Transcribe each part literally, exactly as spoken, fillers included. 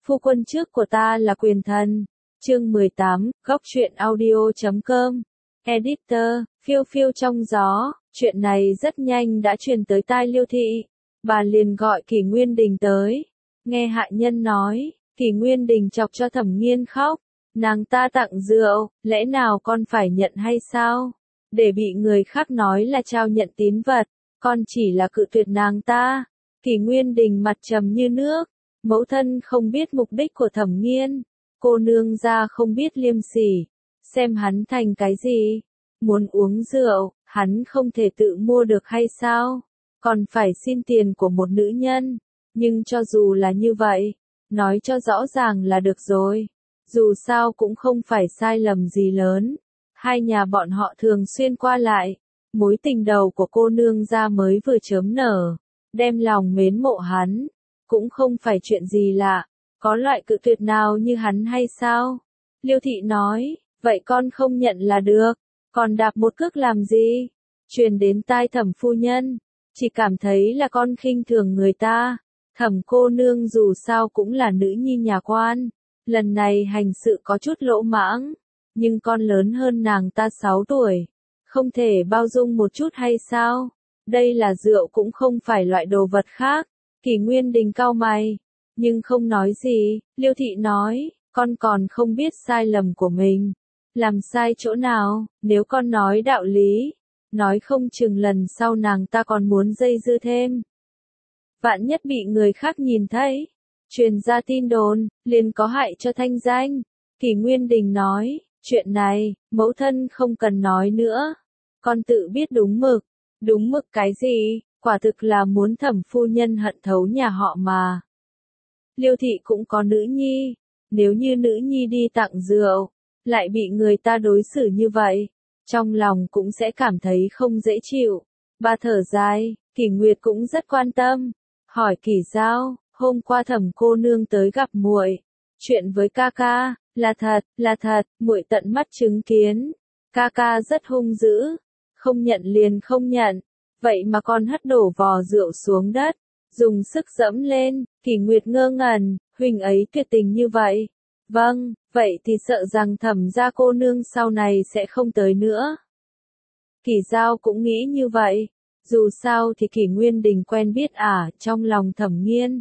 Phu quân trước của ta là quyền thần. Chương mười tám, góc truyện audio chấm com. Editor, phiêu phiêu trong gió, chuyện này rất nhanh đã truyền tới tai Liêu thị. Bà liền gọi Kỷ Nguyên Đình tới. Nghe hạ nhân nói, Kỷ Nguyên Đình chọc cho Thẩm Nghiên khóc. Nàng ta tặng rượu, lẽ nào con phải nhận hay sao? Để bị người khác nói là trao nhận tín vật, con chỉ là cự tuyệt nàng ta. Kỷ Nguyên Đình mặt trầm như nước. Mẫu thân không biết mục đích của Thẩm Nghiên. Cô nương gia không biết liêm sỉ. Xem hắn thành cái gì? Muốn uống rượu, hắn không thể tự mua được hay sao? Còn phải xin tiền của một nữ nhân. Nhưng cho dù là như vậy, nói cho rõ ràng là được rồi. Dù sao cũng không phải sai lầm gì lớn. Hai nhà bọn họ thường xuyên qua lại. Mối tình đầu của cô nương gia mới vừa chớm nở. Đem lòng mến mộ hắn. Cũng không phải chuyện gì lạ. Có loại cự tuyệt nào như hắn hay sao? Liêu thị nói, vậy con không nhận là được. Còn đạp một cước làm gì? Truyền đến tai Thẩm phu nhân. Chỉ cảm thấy là con khinh thường người ta. Thẩm cô nương dù sao cũng là nữ nhi nhà quan. Lần này hành sự có chút lỗ mãng. Nhưng con lớn hơn nàng ta sáu tuổi. Không thể bao dung một chút hay sao? Đây là rượu cũng không phải loại đồ vật khác. Kỷ Nguyên Đình cau mày. Nhưng không nói gì. Liêu thị nói, con còn không biết sai lầm của mình. Làm sai chỗ nào? Nếu con nói đạo lý. Nói không chừng lần sau nàng ta còn muốn dây dưa thêm. Vạn nhất bị người khác nhìn thấy. Truyền ra tin đồn, liền có hại cho thanh danh. Kỷ Nguyên Đình nói, chuyện này, mẫu thân không cần nói nữa. Con tự biết đúng mực. Đúng mực cái gì? Quả thực là muốn Thẩm phu nhân hận thấu nhà họ mà. Liêu thị cũng có nữ nhi. Nếu như nữ nhi đi tặng rượu, lại bị người ta đối xử như vậy, trong lòng cũng sẽ cảm thấy không dễ chịu. Bà thở dài, Kỷ Nguyệt cũng rất quan tâm. Hỏi Kỷ Giao, hôm qua Thẩm cô nương tới gặp muội, chuyện với ca ca, là thật, là thật, muội tận mắt chứng kiến. Ca ca rất hung dữ, không nhận liền không nhận. Vậy mà con hất đổ vò rượu xuống đất, dùng sức dẫm lên. Kỷ Nguyệt ngơ ngẩn, huynh ấy tuyệt tình như vậy. Vâng, vậy thì sợ rằng Thẩm gia cô nương sau này sẽ không tới nữa. Kỷ Giao cũng nghĩ như vậy. Dù sao thì Kỷ Nguyên Đình quen biết ả trong lòng Thẩm Nghiên.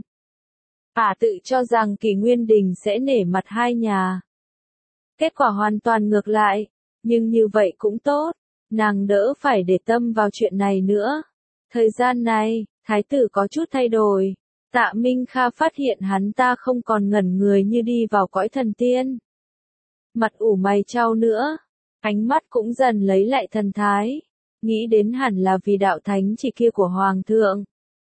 Ả tự cho rằng Kỷ Nguyên Đình sẽ nể mặt hai nhà. Kết quả hoàn toàn ngược lại. Nhưng như vậy cũng tốt. Nàng đỡ phải để tâm vào chuyện này nữa. Thời gian này, thái tử có chút thay đổi. Tạ Minh Kha phát hiện hắn ta không còn ngẩn người như đi vào cõi thần tiên. Mặt ủ mày chau nữa. Ánh mắt cũng dần lấy lại thần thái. Nghĩ đến hẳn là vì đạo thánh chỉ kia của Hoàng thượng.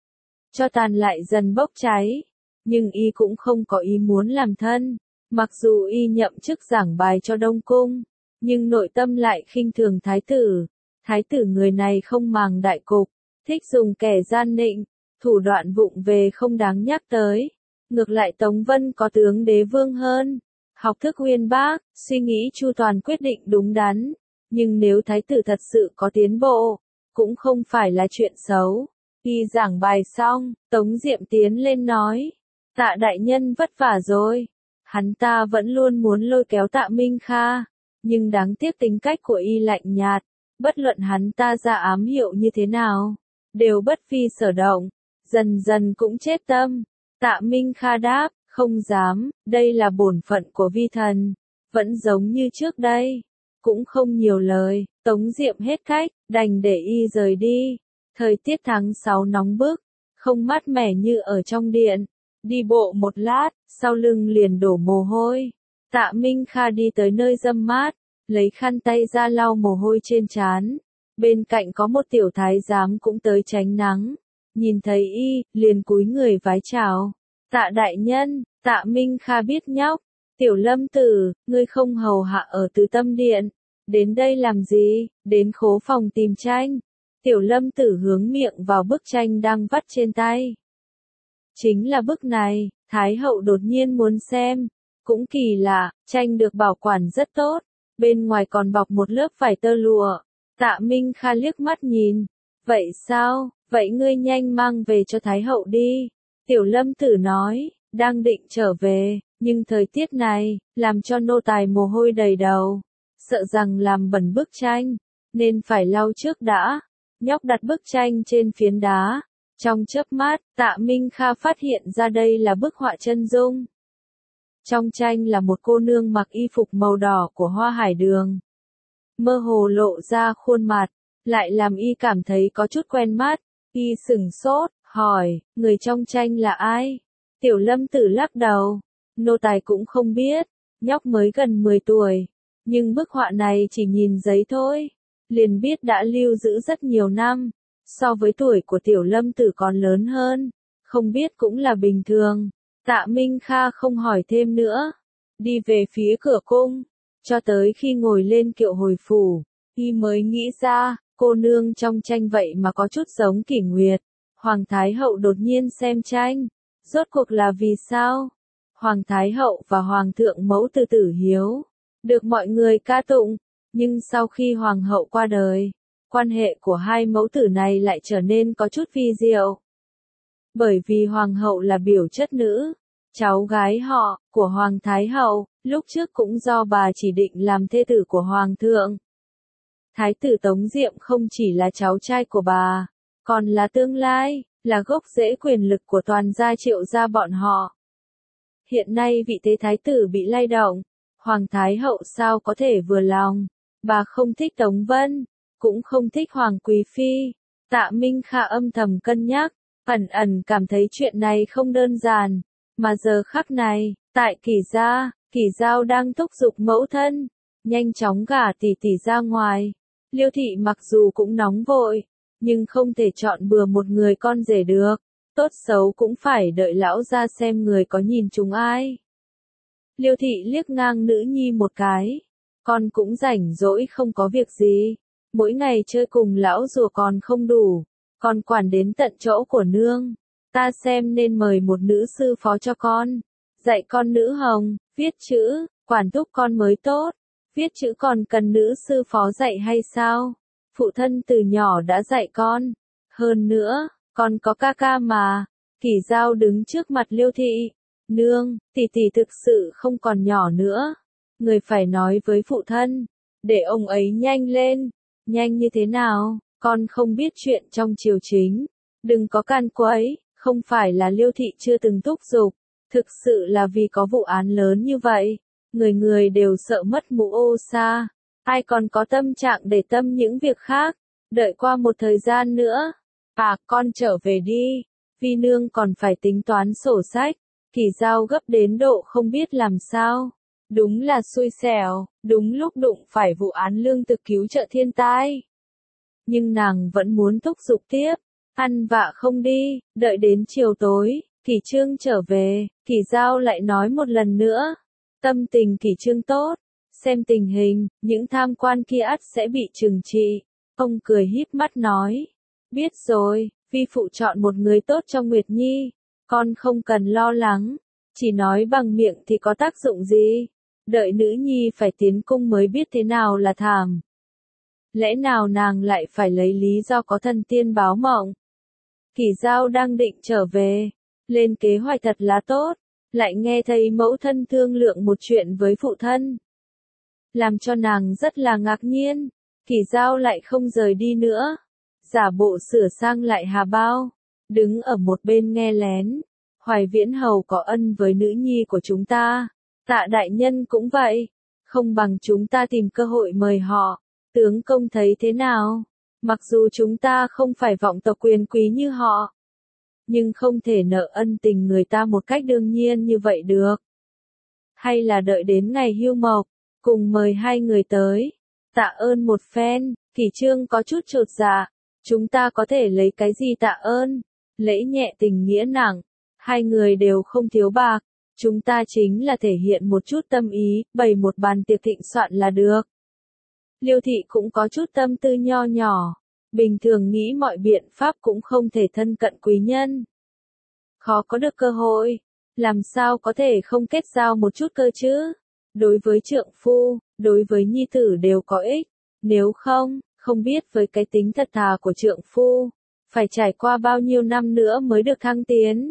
Cho tàn lại dần bốc cháy. Nhưng y cũng không có ý muốn làm thân. Mặc dù y nhậm chức giảng bài cho Đông Cung. Nhưng nội tâm lại khinh thường thái tử. Thái tử người này không màng đại cục. Thích dùng kẻ gian nịnh. Thủ đoạn vụng về không đáng nhắc tới. Ngược lại Tống Vân có tướng đế vương hơn. Học thức uyên bác, suy nghĩ chu toàn quyết định đúng đắn. Nhưng nếu thái tử thật sự có tiến bộ, cũng không phải là chuyện xấu. Y giảng bài xong, Tống Diệm tiến lên nói. Tạ đại nhân vất vả rồi. Hắn ta vẫn luôn muốn lôi kéo Tạ Minh Kha. Nhưng đáng tiếc tính cách của y lạnh nhạt. Bất luận hắn ta ra ám hiệu như thế nào, đều bất phi sở động. Dần dần cũng chết tâm. Tạ Minh Kha đáp, không dám, đây là bổn phận của vi thần. Vẫn giống như trước đây. Cũng không nhiều lời, Tống Diệm hết cách, đành để y rời đi. Thời tiết tháng sáu nóng bức, không mát mẻ như ở trong điện. Đi bộ một lát, sau lưng liền đổ mồ hôi. Tạ Minh Kha đi tới nơi râm mát, lấy khăn tay ra lau mồ hôi trên trán. Bên cạnh có một tiểu thái giám cũng tới tránh nắng. Nhìn thấy y, liền cúi người vái chào. Tạ đại nhân, Tạ Minh Kha biết nhóc. Tiểu Lâm tử, ngươi không hầu hạ ở Từ Tâm điện. Đến đây làm gì? Đến khố phòng tìm tranh. Tiểu Lâm tử hướng miệng vào bức tranh đang vắt trên tay. Chính là bức này, Thái hậu đột nhiên muốn xem. Cũng kỳ lạ, tranh được bảo quản rất tốt. Bên ngoài còn bọc một lớp vải tơ lụa. Tạ Minh Kha liếc mắt nhìn. Vậy sao? Vậy ngươi nhanh mang về cho Thái hậu đi. Tiểu Lâm tử nói, đang định trở về, nhưng thời tiết này, làm cho nô tài mồ hôi đầy đầu, sợ rằng làm bẩn bức tranh, nên phải lau trước đã. Nhóc đặt bức tranh trên phiến đá, trong chớp mắt, Tạ Minh Kha phát hiện ra đây là bức họa chân dung. Trong tranh là một cô nương mặc y phục màu đỏ của hoa hải đường. Mơ hồ lộ ra khuôn mặt, lại làm y cảm thấy có chút quen mắt. Y sửng sốt, hỏi, người trong tranh là ai? Tiểu Lâm Tử lắc đầu, nô tài cũng không biết, nhóc mới gần mười tuổi, nhưng bức họa này chỉ nhìn giấy thôi, liền biết đã lưu giữ rất nhiều năm, so với tuổi của Tiểu Lâm Tử còn lớn hơn, không biết cũng là bình thường. Tạ Minh Kha không hỏi thêm nữa, đi về phía cửa cung, cho tới khi ngồi lên kiệu hồi phủ, y mới nghĩ ra, cô nương trong tranh vậy mà có chút giống Kỷ Nguyệt. Hoàng Thái Hậu đột nhiên xem tranh, rốt cuộc là vì sao? Hoàng Thái Hậu và Hoàng thượng mẫu tử Tử Hiếu, được mọi người ca tụng, nhưng sau khi Hoàng hậu qua đời, quan hệ của hai mẫu tử này lại trở nên có chút vi diệu. Bởi vì Hoàng hậu là biểu chất nữ, cháu gái họ, của Hoàng Thái Hậu, lúc trước cũng do bà chỉ định làm thê tử của Hoàng thượng. Thái tử Tống Diệm không chỉ là cháu trai của bà, còn là tương lai, là gốc rễ quyền lực của toàn gia Triệu gia bọn họ. Hiện nay vị thế thái tử bị lay động, Hoàng Thái Hậu sao có thể vừa lòng, bà không thích Tống Vân, cũng không thích Hoàng Quý Phi. Tạ Minh Kha âm thầm cân nhắc, ẩn ẩn cảm thấy chuyện này không đơn giản, mà giờ khắc này, tại Kỷ gia, Kỷ Giao đang thúc giục mẫu thân, nhanh chóng gả tỷ tỷ ra ngoài. Liêu thị mặc dù cũng nóng vội, nhưng không thể chọn bừa một người con rể được, tốt xấu cũng phải đợi lão ra xem người có nhìn chúng ai. Liêu thị liếc ngang nữ nhi một cái, con cũng rảnh rỗi không có việc gì, mỗi ngày chơi cùng lão rùa còn không đủ, còn quản đến tận chỗ của nương, ta xem nên mời một nữ sư phó cho con, dạy con nữ hồng, viết chữ, quản thúc con mới tốt. Viết chữ còn cần nữ sư phó dạy hay sao? Phụ thân từ nhỏ đã dạy con. Hơn nữa, con có ca ca mà. Kỷ Giao đứng trước mặt Liêu thị. Nương, tỷ tỷ thực sự không còn nhỏ nữa. Người phải nói với phụ thân, để ông ấy nhanh lên. Nhanh như thế nào? Con không biết chuyện trong triều chính. Đừng có can quấy, không phải là Liêu thị chưa từng thúc giục. Thực sự là vì có vụ án lớn như vậy. Người người đều sợ mất mũ ô sa, ai còn có tâm trạng để tâm những việc khác, đợi qua một thời gian nữa, à con trở về đi, Vi nương còn phải tính toán sổ sách. Kỷ Giao gấp đến độ không biết làm sao, đúng là xui xẻo, đúng lúc đụng phải vụ án lương thực cứu trợ thiên tai. Nhưng nàng vẫn muốn thúc giục tiếp, ăn vạ không đi, đợi đến chiều tối, Kỷ Trương trở về, Kỷ Giao lại nói một lần nữa. Tâm tình Kỷ Trương tốt, xem tình hình, những tham quan kia ắt sẽ bị trừng trị. Ông cười híp mắt nói, biết rồi, vi phụ chọn một người tốt cho Nguyệt Nhi, con không cần lo lắng, chỉ nói bằng miệng thì có tác dụng gì, đợi nữ nhi phải tiến cung mới biết thế nào là thảm. Lẽ nào nàng lại phải lấy lý do có thần tiên báo mộng? Kỷ Giao đang định trở về, lên kế hoạch thật là tốt. Lại nghe thấy mẫu thân thương lượng một chuyện với phụ thân. Làm cho nàng rất là ngạc nhiên, Kỷ Giao lại không rời đi nữa. Giả bộ sửa sang lại hà bao, đứng ở một bên nghe lén. Hoài Viễn Hầu có ân với nữ nhi của chúng ta, Tạ đại nhân cũng vậy, không bằng chúng ta tìm cơ hội mời họ. Tướng công thấy thế nào? Mặc dù chúng ta không phải vọng tộc quyền quý như họ, nhưng không thể nợ ân tình người ta một cách đương nhiên như vậy được. Hay là đợi đến ngày hưu mộc, cùng mời hai người tới, tạ ơn một phen. Kỷ Trương có chút chột dạ, chúng ta có thể lấy cái gì tạ ơn? Lễ nhẹ tình nghĩa nặng, hai người đều không thiếu bạc, chúng ta chính là thể hiện một chút tâm ý, bày một bàn tiệc thịnh soạn là được. Liêu thị cũng có chút tâm tư nho nhỏ. Bình thường nghĩ mọi biện pháp cũng không thể thân cận quý nhân. Khó có được cơ hội, làm sao có thể không kết giao một chút cơ chứ? Đối với trượng phu, đối với nhi tử đều có ích, nếu không, không biết với cái tính thật thà của trượng phu, phải trải qua bao nhiêu năm nữa mới được thăng tiến.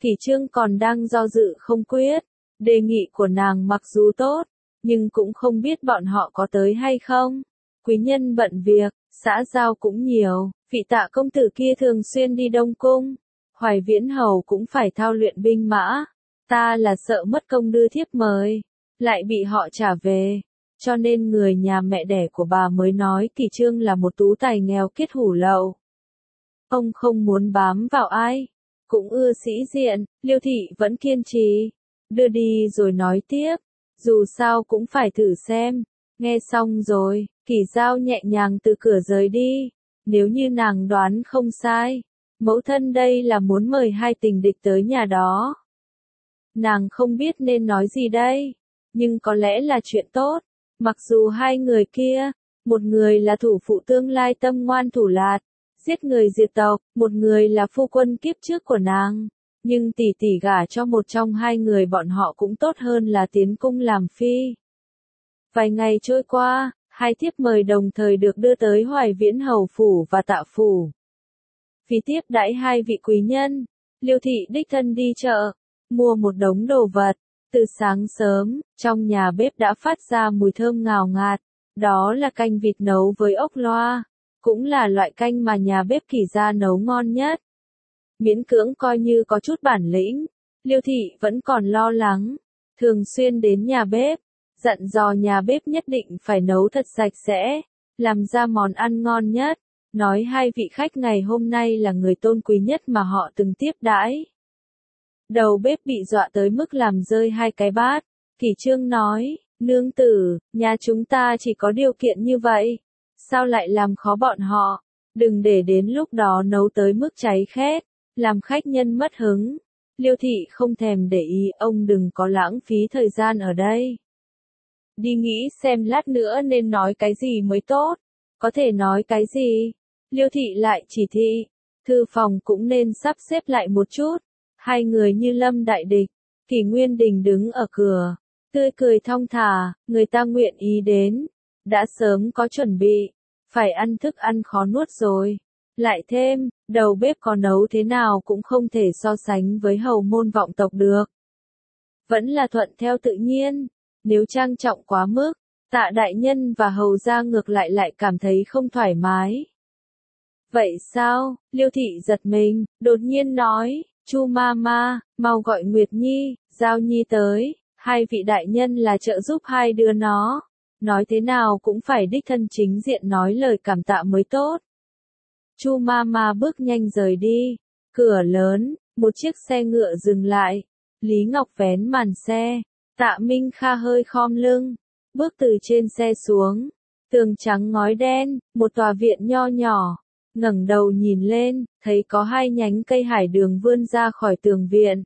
Kỷ Trương còn đang do dự không quyết, đề nghị của nàng mặc dù tốt, nhưng cũng không biết bọn họ có tới hay không. Quý nhân bận việc, xã giao cũng nhiều, vị Tạ công tử kia thường xuyên đi Đông Cung, Hoài Viễn hầu cũng phải thao luyện binh mã, ta là sợ mất công đưa thiếp mời, lại bị họ trả về, cho nên người nhà mẹ đẻ của bà mới nói Kỷ Trương là một tú tài nghèo kiết hủ lậu. Ông không muốn bám vào ai, cũng ưa sĩ diện, Liêu thị vẫn kiên trì, đưa đi rồi nói tiếp, dù sao cũng phải thử xem. Nghe xong rồi, Kỷ Giao nhẹ nhàng từ cửa rời đi, nếu như nàng đoán không sai, mẫu thân đây là muốn mời hai tình địch tới nhà đó. Nàng không biết nên nói gì đây, nhưng có lẽ là chuyện tốt, mặc dù hai người kia, một người là thủ phụ tương lai tâm ngoan thủ lạt, giết người diệt tộc, một người là phu quân kiếp trước của nàng, nhưng tỷ tỷ gả cho một trong hai người bọn họ cũng tốt hơn là tiến cung làm phi. Vài ngày trôi qua, hai thiếp mời đồng thời được đưa tới Hoài Viễn hầu phủ và Tạ phủ. Vì tiếp đãi hai vị quý nhân, Liêu thị đích thân đi chợ, mua một đống đồ vật. Từ sáng sớm, trong nhà bếp đã phát ra mùi thơm ngào ngạt, đó là canh vịt nấu với ốc loa, cũng là loại canh mà nhà bếp Kỷ gia nấu ngon nhất. Miễn cưỡng coi như có chút bản lĩnh, Liêu thị vẫn còn lo lắng, thường xuyên đến nhà bếp, dặn dò nhà bếp nhất định phải nấu thật sạch sẽ, làm ra món ăn ngon nhất, nói hai vị khách ngày hôm nay là người tôn quý nhất mà họ từng tiếp đãi. Đầu bếp bị dọa tới mức làm rơi hai cái bát, Kỷ Trương nói, nương tử, nhà chúng ta chỉ có điều kiện như vậy, sao lại làm khó bọn họ, đừng để đến lúc đó nấu tới mức cháy khét, làm khách nhân mất hứng. Liêu thị không thèm để ý, ông đừng có lãng phí thời gian ở đây. Đi nghĩ xem lát nữa nên nói cái gì mới tốt, có thể nói cái gì. Liêu thị lại chỉ thị, thư phòng cũng nên sắp xếp lại một chút. Hai người như lâm đại địch, Kỷ Nguyên Đình đứng ở cửa, tươi cười thong thả, người ta nguyện ý đến, đã sớm có chuẩn bị, phải ăn thức ăn khó nuốt rồi. Lại thêm, đầu bếp có nấu thế nào cũng không thể so sánh với hầu môn vọng tộc được. Vẫn là thuận theo tự nhiên, nếu trang trọng quá mức, Tạ đại nhân và hầu gia ngược lại lại cảm thấy không thoải mái. Vậy sao? Liêu thị giật mình, đột nhiên nói, Chu ma ma, mau gọi Nguyệt Nhi, Giao Nhi tới, hai vị đại nhân là trợ giúp hai đứa nó, nói thế nào cũng phải đích thân chính diện nói lời cảm tạ mới tốt. Chu ma ma bước nhanh rời đi, cửa lớn, một chiếc xe ngựa dừng lại, Lý Ngọc vén màn xe, Tạ Minh Kha hơi khom lưng, bước từ trên xe xuống, tường trắng ngói đen, một tòa viện nho nhỏ. Ngẩng đầu nhìn lên, thấy có hai nhánh cây hải đường vươn ra khỏi tường viện.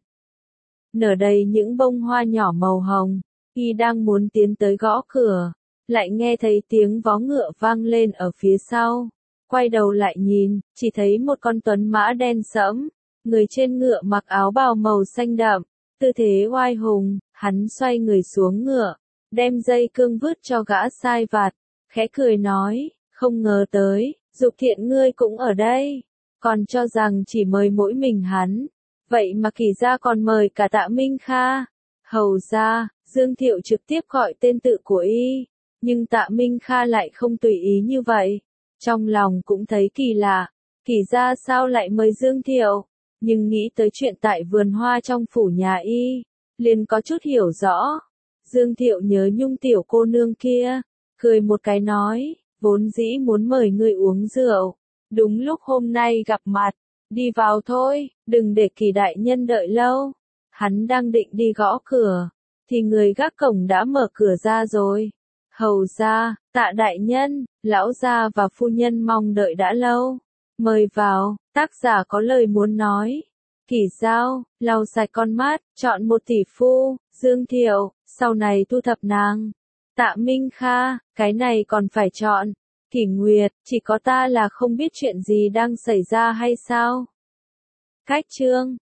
Nở đầy những bông hoa nhỏ màu hồng, y đang muốn tiến tới gõ cửa, lại nghe thấy tiếng vó ngựa vang lên ở phía sau. Quay đầu lại nhìn, chỉ thấy một con tuấn mã đen sẫm, người trên ngựa mặc áo bào màu xanh đậm, tư thế oai hùng, hắn xoay người xuống ngựa, đem dây cương vứt cho gã sai vặt, khẽ cười nói, không ngờ tới. Dục Thiện ngươi cũng ở đây, còn cho rằng chỉ mời mỗi mình hắn, vậy mà Kỷ gia còn mời cả Tạ Minh Kha. Hầu gia, Dương Thiệu trực tiếp gọi tên tự của y, nhưng Tạ Minh Kha lại không tùy ý như vậy, trong lòng cũng thấy kỳ lạ, Kỷ gia sao lại mời Dương Thiệu, nhưng nghĩ tới chuyện tại vườn hoa trong phủ nhà y, liền có chút hiểu rõ. Dương Thiệu nhớ Nhung tiểu cô nương kia, cười một cái nói, vốn dĩ muốn mời ngươi uống rượu, đúng lúc hôm nay gặp mặt, đi vào thôi, đừng để Kỷ đại nhân đợi lâu. Hắn đang định đi gõ cửa, thì người gác cổng đã mở cửa ra rồi. Hầu gia, Tạ đại nhân, lão gia và phu nhân mong đợi đã lâu, mời vào, tác giả có lời muốn nói. Kỷ Giao, lau sạch con mắt, chọn một tỷ phu, Dương Thiệu, sau này thu thập nàng. Tạ Minh Kha, cái này còn phải chọn. Kỷ Nguyệt, chỉ có ta là không biết chuyện gì đang xảy ra hay sao? Cách chương